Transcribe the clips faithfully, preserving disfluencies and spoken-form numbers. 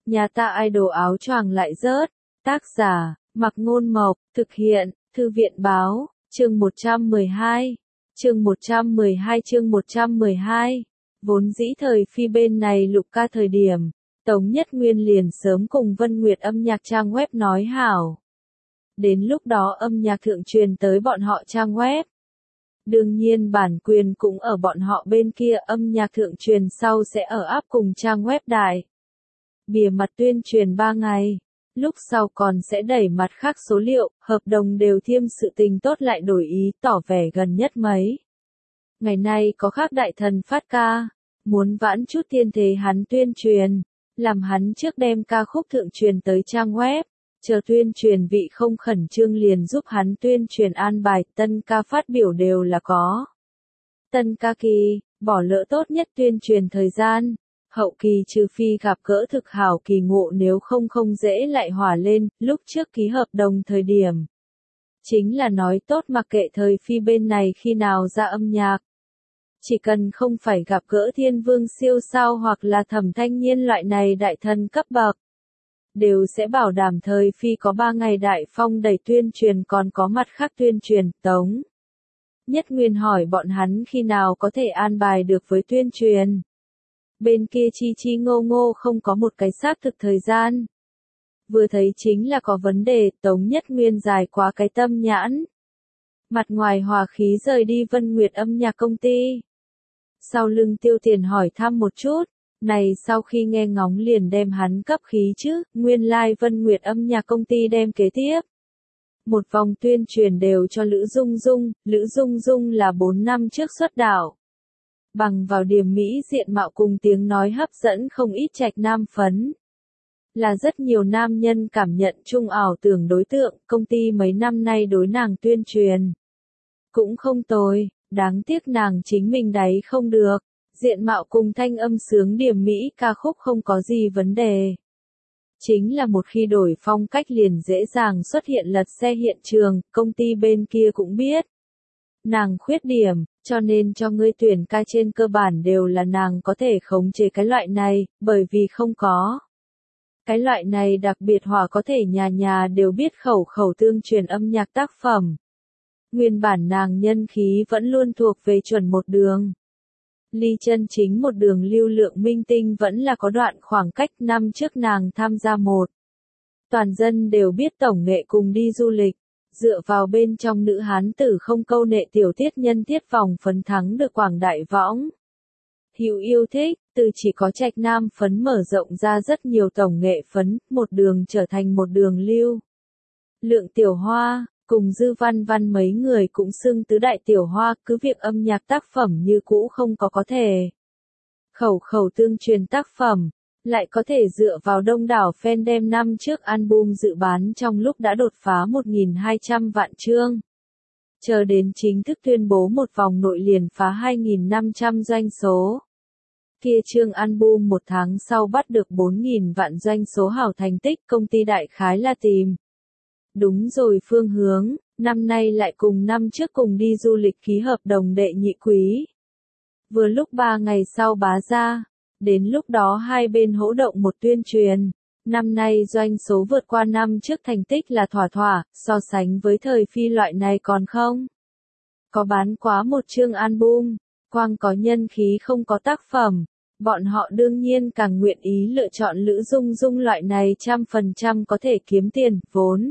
Nhà ta idol áo choàng lại rớt. Tác giả, Mặc Ngôn Mộc, thực hiện, Thư viện Báo, chương một trăm mười hai. Chương một trăm mười hai chương một trăm mười hai. Vốn dĩ thời phi bên này lục ca thời điểm, Tống Nhất Nguyên liền sớm cùng Vân Nguyệt âm nhạc trang web nói hảo. Đến lúc đó âm nhạc thượng truyền tới bọn họ trang web. Đương nhiên bản quyền cũng ở bọn họ bên kia, âm nhạc thượng truyền sau sẽ ở áp cùng trang web đại. Bìa mặt tuyên truyền ba ngày, lúc sau còn sẽ đẩy mặt khác số liệu, hợp đồng đều thiêm sự tình tốt lại đổi ý, tỏ vẻ gần nhất mấy. Ngày nay có khác đại thần phát ca, muốn vãn chút tiên thế hắn tuyên truyền, làm hắn trước đem ca khúc thượng truyền tới trang web, chờ tuyên truyền vị không khẩn trương liền giúp hắn tuyên truyền an bài, tân ca phát biểu đều là có. Tân ca kỳ, bỏ lỡ tốt nhất tuyên truyền thời gian, hậu kỳ trừ phi gặp gỡ thực hảo kỳ ngộ, nếu không không dễ lại hỏa lên, lúc trước ký hợp đồng thời điểm. Chính là nói tốt mặc kệ thời phi bên này khi nào ra âm nhạc. Chỉ cần không phải gặp gỡ thiên vương siêu sao hoặc là Thẩm Thanh Nhiên loại này đại thần cấp bậc, đều sẽ bảo đảm thời phi có ba ngày đại phong đẩy tuyên truyền, còn có mặt khác tuyên truyền. Tống Nhất Nguyên hỏi bọn hắn khi nào có thể an bài được với tuyên truyền. Bên kia chi chi ngô ngô không có một cái xác thực thời gian. Vừa thấy chính là có vấn đề, Tống Nhất Nguyên dài quá cái tâm nhãn. Mặt ngoài hòa khí rời đi Vân Nguyệt âm nhạc công ty. Sau lưng Tiêu Tiền hỏi thăm một chút, này sau khi nghe ngóng liền đem hắn cấp khí chứ, nguyên lai like Vân Nguyệt âm nhạc công ty đem kế tiếp. Một vòng tuyên truyền đều cho Lữ Dung Dung, Lữ Dung Dung là bốn năm trước xuất đạo. Bằng vào điểm mỹ diện mạo cùng tiếng nói hấp dẫn không ít trạch nam phấn. Là rất nhiều nam nhân cảm nhận chung ảo tưởng đối tượng, công ty mấy năm nay đối nàng tuyên truyền. Cũng không tồi, đáng tiếc nàng chính mình đáy không được, diện mạo cùng thanh âm sướng điểm mỹ ca khúc không có gì vấn đề. Chính là một khi đổi phong cách liền dễ dàng xuất hiện lật xe hiện trường, công ty bên kia cũng biết. Nàng khuyết điểm, cho nên cho ngươi tuyển ca trên cơ bản đều là nàng có thể khống chế cái loại này, bởi vì không có. Cái loại này đặc biệt hỏa có thể nhà nhà đều biết khẩu khẩu tương truyền âm nhạc tác phẩm. Nguyên bản nàng nhân khí vẫn luôn thuộc về chuẩn một đường. Ly chân chính một đường lưu lượng minh tinh vẫn là có đoạn khoảng cách, năm trước nàng tham gia một. Toàn dân đều biết tổng nghệ cùng đi du lịch, dựa vào bên trong nữ hán tử không câu nệ tiểu tiết nhân tiết vòng phấn thắng được quảng đại võng. Hữu yêu thích, từ chỉ có trạch nam phấn mở rộng ra rất nhiều tổng nghệ phấn, một đường trở thành một đường lưu. Lượng Tiểu Hoa, cùng Dư Văn Văn mấy người cũng xưng tứ đại tiểu hoa, cứ việc âm nhạc tác phẩm như cũ không có có thể. Khẩu khẩu tương truyền tác phẩm, lại có thể dựa vào đông đảo fan đem năm trước album dự bán trong lúc đã đột phá một nghìn hai trăm vạn chương. Chờ đến chính thức tuyên bố một vòng nội liền phá hai nghìn năm trăm doanh số. Kia chương album một tháng sau bắt được bốn nghìn vạn doanh số hảo thành tích, công ty đại khái là tìm. Đúng rồi phương hướng, năm nay lại cùng năm trước cùng đi du lịch ký hợp đồng đệ nhị quý. Vừa lúc ba ngày sau bá ra, đến lúc đó hai bên hỗ động một tuyên truyền, năm nay doanh số vượt qua năm trước thành tích là thỏa thỏa, so sánh với thời phi loại này còn không. Có bán quá một chương album, quang có nhân khí không có tác phẩm, bọn họ đương nhiên càng nguyện ý lựa chọn Lữ Dung Dung loại này trăm phần trăm có thể kiếm tiền, vốn.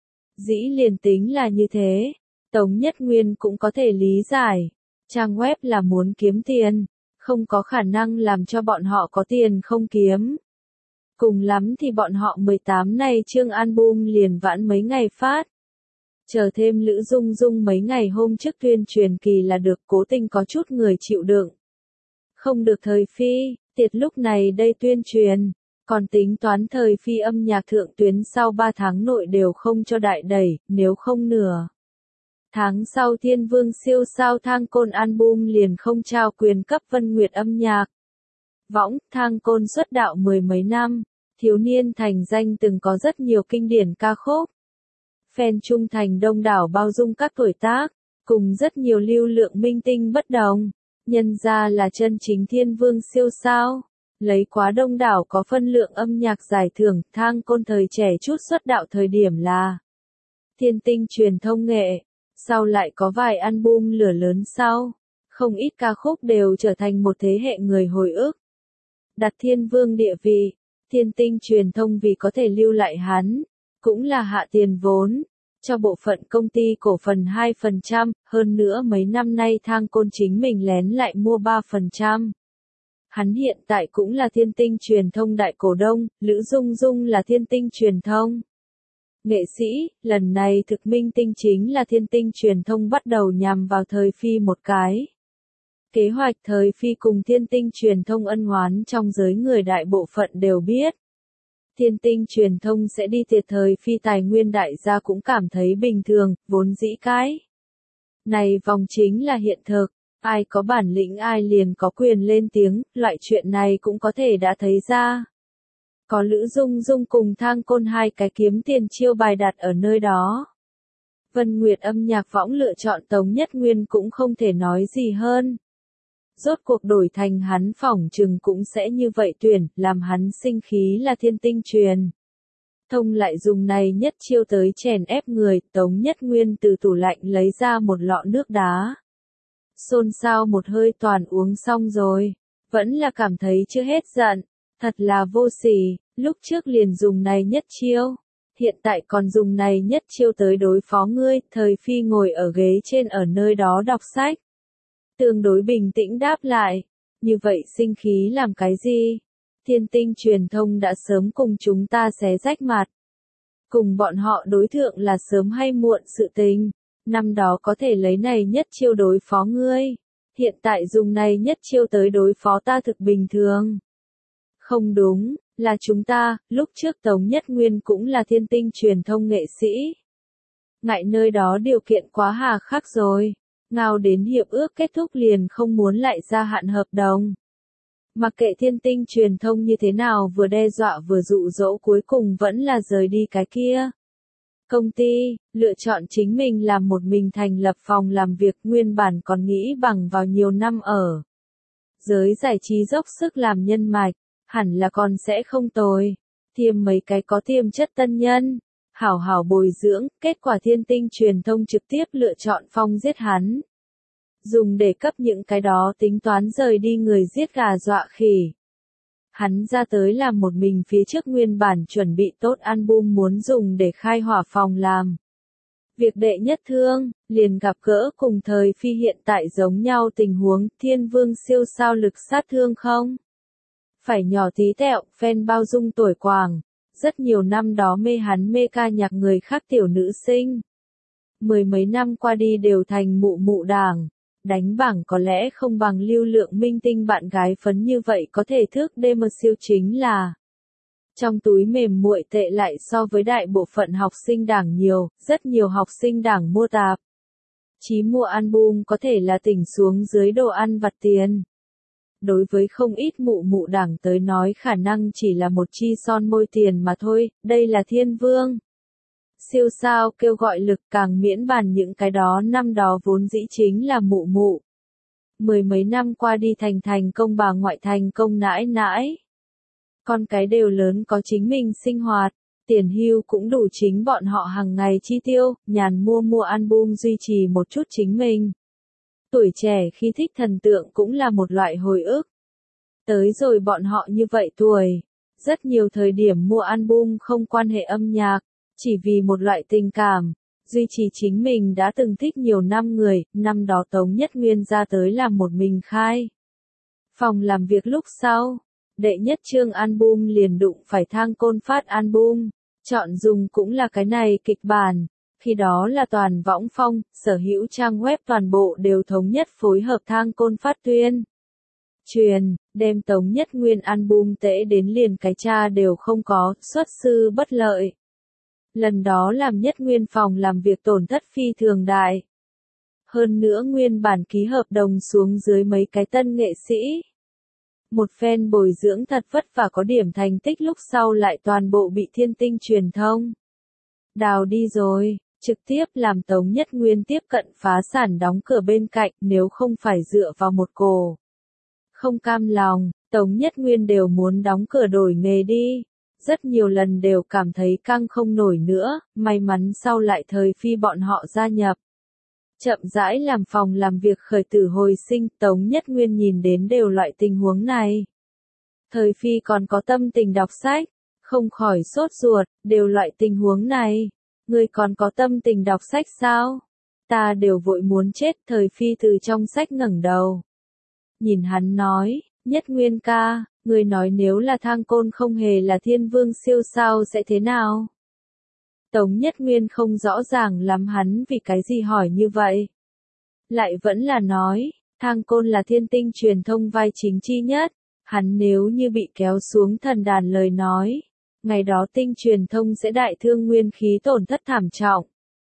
Dĩ liền tính là như thế, Tống Nhất Nguyên cũng có thể lý giải. Trang web là muốn kiếm tiền, không có khả năng làm cho bọn họ có tiền không kiếm. Cùng lắm thì bọn họ mười tám này chương album liền vãn mấy ngày phát. Chờ thêm Lữ Dung Dung mấy ngày hôm trước tuyên truyền kỳ là được, cố tình có chút người chịu đựng. Không được thời phi, tiệt lúc này đây tuyên truyền. Còn tính toán thời phi âm nhạc thượng tuyến sau ba tháng nội đều không cho đại đẩy, nếu không nửa. Tháng sau thiên vương siêu sao Thang Côn album liền không trao quyền cấp Vân Nguyệt âm nhạc. Võng, Thang Côn xuất đạo mười mấy năm, thiếu niên thành danh từng có rất nhiều kinh điển ca khúc. Fan trung thành đông đảo bao dung các tuổi tác, cùng rất nhiều lưu lượng minh tinh bất đồng. Nhân ra là chân chính thiên vương siêu sao. Lấy quá đông đảo có phân lượng âm nhạc giải thưởng, Thang Côn thời trẻ chút xuất đạo thời điểm là Thiên Tinh Truyền Thông Nghệ, sau lại có vài album lửa lớn sau, không ít ca khúc đều trở thành một thế hệ người hồi ức. Đặt Thiên Vương địa vị, Thiên Tinh Truyền Thông vì có thể lưu lại hắn, cũng là hạ tiền vốn cho bộ phận công ty cổ phần hai phần trăm, hơn nữa mấy năm nay Thang Côn chính mình lén lại mua ba phần trăm. Hắn hiện tại cũng là Thiên Tinh Truyền Thông đại cổ đông, Lữ Dung Dung là Thiên Tinh Truyền Thông nghệ sĩ, lần này thực minh tinh chính là Thiên Tinh Truyền Thông bắt đầu nhằm vào Thời Phi một cái. Kế hoạch Thời Phi cùng Thiên Tinh Truyền Thông ân oán trong giới người đại bộ phận đều biết. Thiên Tinh Truyền Thông sẽ đi thiệt Thời Phi tài nguyên đại gia cũng cảm thấy bình thường, vốn dĩ cái này vòng chính là hiện thực, ai có bản lĩnh ai liền có quyền lên tiếng, loại chuyện này cũng có thể đã thấy ra. Có Lữ Dung Dung cùng Thang Côn hai cái kiếm tiền chiêu bài đặt ở nơi đó. Vân Nguyệt âm nhạc võng lựa chọn Tống Nhất Nguyên cũng không thể nói gì hơn. Rốt cuộc đổi thành hắn phỏng chừng cũng sẽ như vậy tuyển, làm hắn sinh khí là Thiên Tinh Truyền Thông lại dùng này nhất chiêu tới chèn ép người, Tống Nhất Nguyên từ tủ lạnh lấy ra một lọ nước đá. Xôn xao một hơi toàn uống xong rồi, vẫn là cảm thấy chưa hết giận, thật là vô sỉ, lúc trước liền dùng này nhất chiêu, hiện tại còn dùng này nhất chiêu tới đối phó ngươi, Thời Phi ngồi ở ghế trên ở nơi đó đọc sách. Tương đối bình tĩnh đáp lại, như vậy sinh khí làm cái gì? Thiên Tinh Truyền Thông đã sớm cùng chúng ta xé rách mặt. Cùng bọn họ đối thượng là sớm hay muộn sự tình, năm đó có thể lấy này nhất chiêu đối phó ngươi, hiện tại dùng này nhất chiêu tới đối phó ta thực bình thường. Không đúng, là chúng ta, lúc trước Tống Nhất Nguyên cũng là Thiên Tinh Truyền Thông nghệ sĩ. Ngại nơi đó điều kiện quá hà khắc rồi. Ngao đến hiệp ước kết thúc liền không muốn lại gia hạn hợp đồng. Mặc kệ Thiên Tinh Truyền Thông như thế nào vừa đe dọa vừa dụ dỗ cuối cùng vẫn là rời đi cái kia. Công ty, lựa chọn chính mình làm một mình thành lập phòng làm việc nguyên bản còn nghĩ bằng vào nhiều năm ở. Giới giải trí dốc sức làm nhân mạch, hẳn là còn sẽ không tồi. Tiêm mấy cái có tiềm chất tân nhân. Hảo hảo bồi dưỡng, kết quả Thiên Tinh Truyền Thông trực tiếp lựa chọn Phong giết hắn. Dùng để cấp những cái đó tính toán rời đi người giết gà dọa khỉ. Hắn ra tới làm một mình phía trước nguyên bản chuẩn bị tốt album muốn dùng để khai hỏa phòng làm. Việc đệ nhất thương, liền gặp gỡ cùng Thời Phi hiện tại giống nhau tình huống, Thiên Vương siêu sao lực sát thương không? Phải nhỏ tí tẹo, fan bao dung tuổi quàng. Rất nhiều năm đó mê hắn mê ca nhạc người khác tiểu nữ sinh. Mười mấy năm qua đi đều thành mụ mụ đảng. Đánh bảng có lẽ không bằng lưu lượng minh tinh bạn gái phấn như vậy có thể thước đêm siêu chính là. Trong túi mềm muội tệ lại so với đại bộ phận học sinh đảng nhiều, rất nhiều học sinh đảng mua tạp. Chí mua album có thể là tỉnh xuống dưới đồ ăn vặt tiền. Đối với không ít mụ mụ đảng tới nói khả năng chỉ là một chi son môi tiền mà thôi, đây là Thiên Vương. Siêu sao kêu gọi lực càng miễn bàn những cái đó năm đó vốn dĩ chính là mụ mụ. Mười mấy năm qua đi thành thành công bà ngoại thành công nãi nãi. Con cái đều lớn có chính mình sinh hoạt, tiền hưu cũng đủ chính bọn họ hàng ngày chi tiêu, nhàn mua mua album duy trì một chút chính mình. Tuổi trẻ khi thích thần tượng cũng là một loại hồi ức. Tới rồi bọn họ như vậy tuổi, rất nhiều thời điểm mua album không quan hệ âm nhạc, chỉ vì một loại tình cảm, duy trì chính mình đã từng thích nhiều năm người, năm đó Tống Nhất Nguyên ra tới làm một mình khai. Phòng làm việc lúc sau, đệ nhất chương album liền đụng phải Thang Côn phát album, chọn dùng cũng là cái này kịch bản. Khi đó là toàn võng phong, sở hữu trang web toàn bộ đều thống nhất phối hợp Thang Côn phát tuyên. Truyền, đem Tống Nhất Nguyên album tễ đến liền cái cha đều không có, xuất sư bất lợi. Lần đó làm Nhất Nguyên phòng làm việc tổn thất phi thường đại. Hơn nữa nguyên bản ký hợp đồng xuống dưới mấy cái tân nghệ sĩ. Một phen bồi dưỡng thật vất vả có điểm thành tích lúc sau lại toàn bộ bị Thiên Tinh Truyền Thông đào đi rồi. Trực tiếp làm Tống Nhất Nguyên tiếp cận phá sản đóng cửa bên cạnh nếu không phải dựa vào một cổ. Không cam lòng, Tống Nhất Nguyên đều muốn đóng cửa đổi nghề đi. Rất nhiều lần đều cảm thấy căng không nổi nữa, may mắn sau lại Thời Phi bọn họ gia nhập. Chậm rãi làm phòng làm việc khởi tử hồi sinh, Tống Nhất Nguyên nhìn đến đều loại tình huống này. Thời Phi còn có tâm tình đọc sách, không khỏi sốt ruột, đều loại tình huống này. Ngươi còn có tâm tình đọc sách sao? Ta đều vội muốn chết. Thời Phi từ trong sách ngẩng đầu. Nhìn hắn nói, Nhất Nguyên ca, ngươi nói nếu là Thang Côn không hề là thiên vương siêu sao sẽ thế nào? Tống Nhất Nguyên không rõ ràng lắm hắn vì cái gì hỏi như vậy. Lại vẫn là nói, Thang Côn là thiên tinh truyền thông vai chính chi nhất, hắn nếu như bị kéo xuống thần đàn lời nói, ngày đó tinh truyền thông sẽ đại thương nguyên khí tổn thất thảm trọng.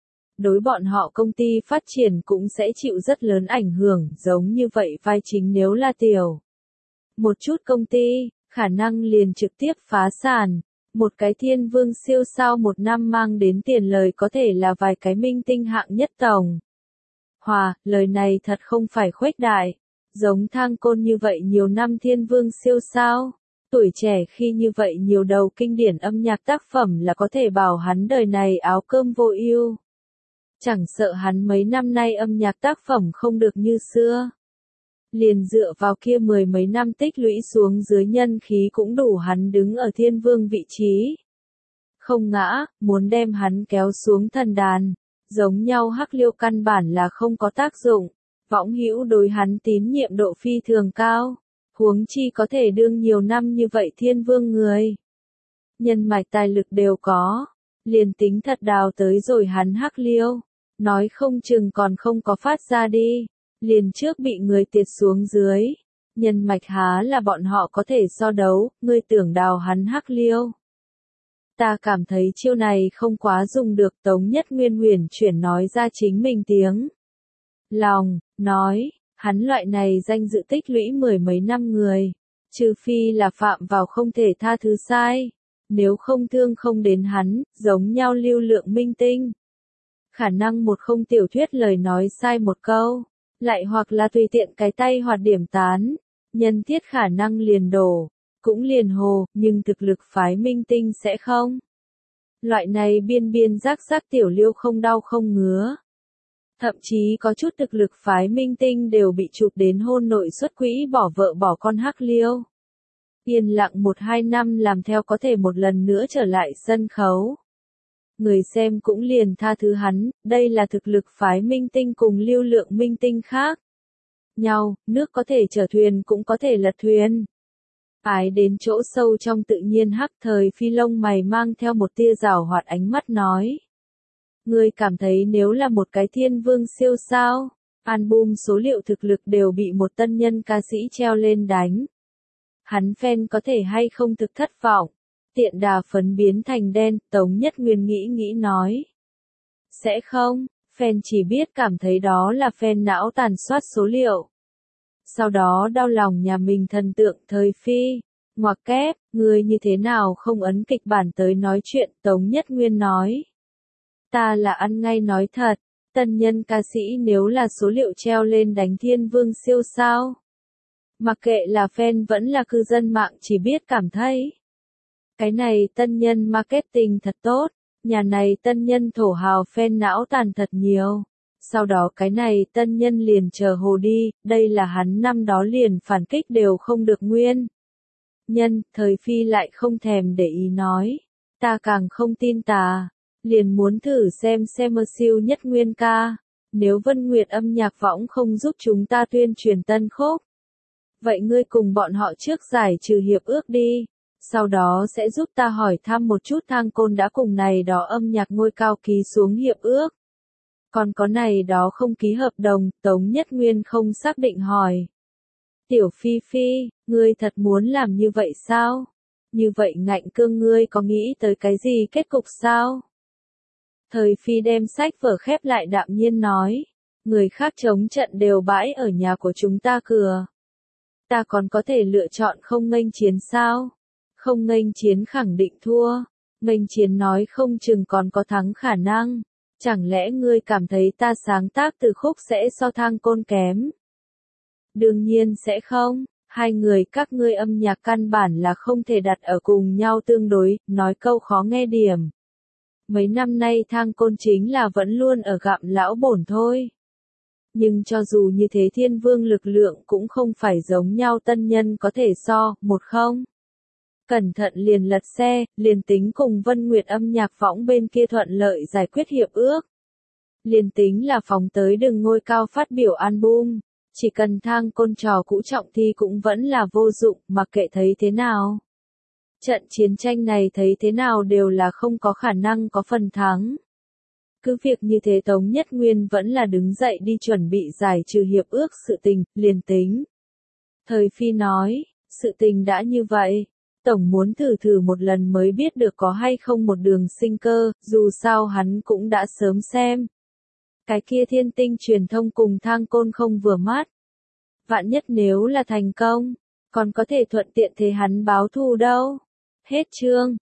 Đối bọn họ công ty phát triển cũng sẽ chịu rất lớn ảnh hưởng, giống như vậy vai chính nếu là tiểu. Một chút công ty, khả năng liền trực tiếp phá sản. Một cái thiên vương siêu sao một năm mang đến tiền lời có thể là vài cái minh tinh hạng nhất tổng. Hòa, lời này thật không phải khuếch đại. Giống Thang Côn như vậy nhiều năm thiên vương siêu sao. Tuổi trẻ khi như vậy nhiều đầu kinh điển âm nhạc tác phẩm là có thể bảo hắn đời này áo cơm vô ưu. Chẳng sợ hắn mấy năm nay âm nhạc tác phẩm không được như xưa. Liền dựa vào kia mười mấy năm tích lũy xuống dưới nhân khí cũng đủ hắn đứng ở thiên vương vị trí. Không ngã, muốn đem hắn kéo xuống thần đàn, giống nhau Hắc Liêu căn bản là không có tác dụng, võng hữu đối hắn tín nhiệm độ phi thường cao, huống chi có thể đương nhiều năm như vậy thiên vương người. Nhân mạch tài lực đều có, liền tính thật đào tới rồi hắn Hắc Liêu, nói không chừng còn không có phát ra đi. Liền trước bị người tiệt xuống dưới, nhân mạch há là bọn họ có thể so đấu, ngươi tưởng đào hắn Hắc Liêu. Ta cảm thấy chiêu này không quá dùng được. Tống Nhất Nguyên huyền chuyển nói ra chính mình tiếng lòng, nói, hắn loại này danh dự tích lũy mười mấy năm người, trừ phi là phạm vào không thể tha thứ sai, nếu không thương không đến hắn, giống nhau lưu lượng minh tinh. Khả năng một không tiểu thuyết lời nói sai một câu. Lại hoặc là tùy tiện cái tay hoặc điểm tán, nhân thiết khả năng liền đổ, cũng liền hồ, nhưng thực lực phái minh tinh sẽ không. Loại này biên biên rác rác tiểu liêu không đau không ngứa. Thậm chí có chút thực lực phái minh tinh đều bị chụp đến hôn nội xuất quỹ bỏ vợ bỏ con Hắc Liêu. Yên lặng một hai năm làm theo có thể một lần nữa trở lại sân khấu. Người xem cũng liền tha thứ hắn, đây là thực lực phái minh tinh cùng lưu lượng minh tinh khác. Nhau, nước có thể chở thuyền cũng có thể lật thuyền. Ái đến chỗ sâu trong tự nhiên Hắc Thời Phi lông mày mang theo một tia rào hoạt ánh mắt nói. Người cảm thấy nếu là một cái thiên vương siêu sao, album số liệu thực lực đều bị một tân nhân ca sĩ treo lên đánh. Hắn fan có thể hay không thực thất vọng. Tiện đà phấn biến thành đen, Tống Nhất Nguyên nghĩ nghĩ nói. Sẽ không, fan chỉ biết cảm thấy đó là fan não tàn soát số liệu. Sau đó đau lòng nhà mình thần tượng Thời Phi, ngoặc kép, người như thế nào không ấn kịch bản tới nói chuyện, Tống Nhất Nguyên nói. Ta là ăn ngay nói thật, tân nhân ca sĩ nếu là số liệu treo lên đánh thiên vương siêu sao. Mặc kệ là fan vẫn là cư dân mạng chỉ biết cảm thấy. Cái này tân nhân marketing thật tốt, nhà này tân nhân thổ hào fan não tàn thật nhiều. Sau đó cái này tân nhân liền chờ hồ đi, đây là hắn năm đó liền phản kích đều không được nguyên. Nhân, Thời Phi lại không thèm để ý nói, ta càng không tin tà, liền muốn thử xem xem mơ siêu Nhất Nguyên ca, nếu Vân Nguyệt âm nhạc võng không giúp chúng ta tuyên truyền tân khúc. Vậy ngươi cùng bọn họ trước giải trừ hiệp ước đi. Sau đó sẽ giúp ta hỏi thăm một chút Thang Côn đã cùng này đó âm nhạc ngôi cao ký xuống hiệp ước. Còn có này đó không ký hợp đồng, Tống Nhất Nguyên không xác định hỏi. Tiểu Phi Phi, ngươi thật muốn làm như vậy sao? Như vậy ngạnh cương ngươi có nghĩ tới cái gì kết cục sao? Thời Phi đem sách vở khép lại đạm nhiên nói. Người khác chống trận đều bãi ở nhà của chúng ta cửa. Ta còn có thể lựa chọn không nghênh chiến sao? Không nghênh chiến khẳng định thua, nghênh chiến nói không chừng còn có thắng khả năng. Chẳng lẽ ngươi cảm thấy ta sáng tác từ khúc sẽ so Thang Côn kém? Đương nhiên sẽ không, Hai người các ngươi âm nhạc căn bản là không thể đặt ở cùng nhau tương đối, nói câu khó nghe điểm. Mấy năm nay Thang Côn chính là vẫn luôn ở gặm lão bổn thôi. Nhưng cho dù như thế Thiên Vương lực lượng cũng không phải giống nhau tân nhân có thể so, một không. Cẩn thận liền lật xe, liền tính cùng Vân Nguyệt âm nhạc võng bên kia thuận lợi giải quyết hiệp ước. Liền tính là phóng tới đường ngôi cao phát biểu album, chỉ cần Thang Côn trò cũ trọng thi cũng vẫn là vô dụng, mặc kệ thấy thế nào. Trận chiến tranh này thấy thế nào đều là không có khả năng có phần thắng. Cứ việc như thế Tống Nhất Nguyên vẫn là đứng dậy đi chuẩn bị giải trừ hiệp ước sự tình, liền tính. Thời Phi nói, sự tình đã như vậy, Tổng muốn thử thử một lần mới biết được có hay không một đường sinh cơ, dù sao hắn cũng đã sớm xem. Cái kia Thiên Tinh truyền thông cùng Thang Côn không vừa mắt. Vạn nhất nếu là thành công, còn có thể thuận tiện thế hắn báo thù đâu. Hết chương.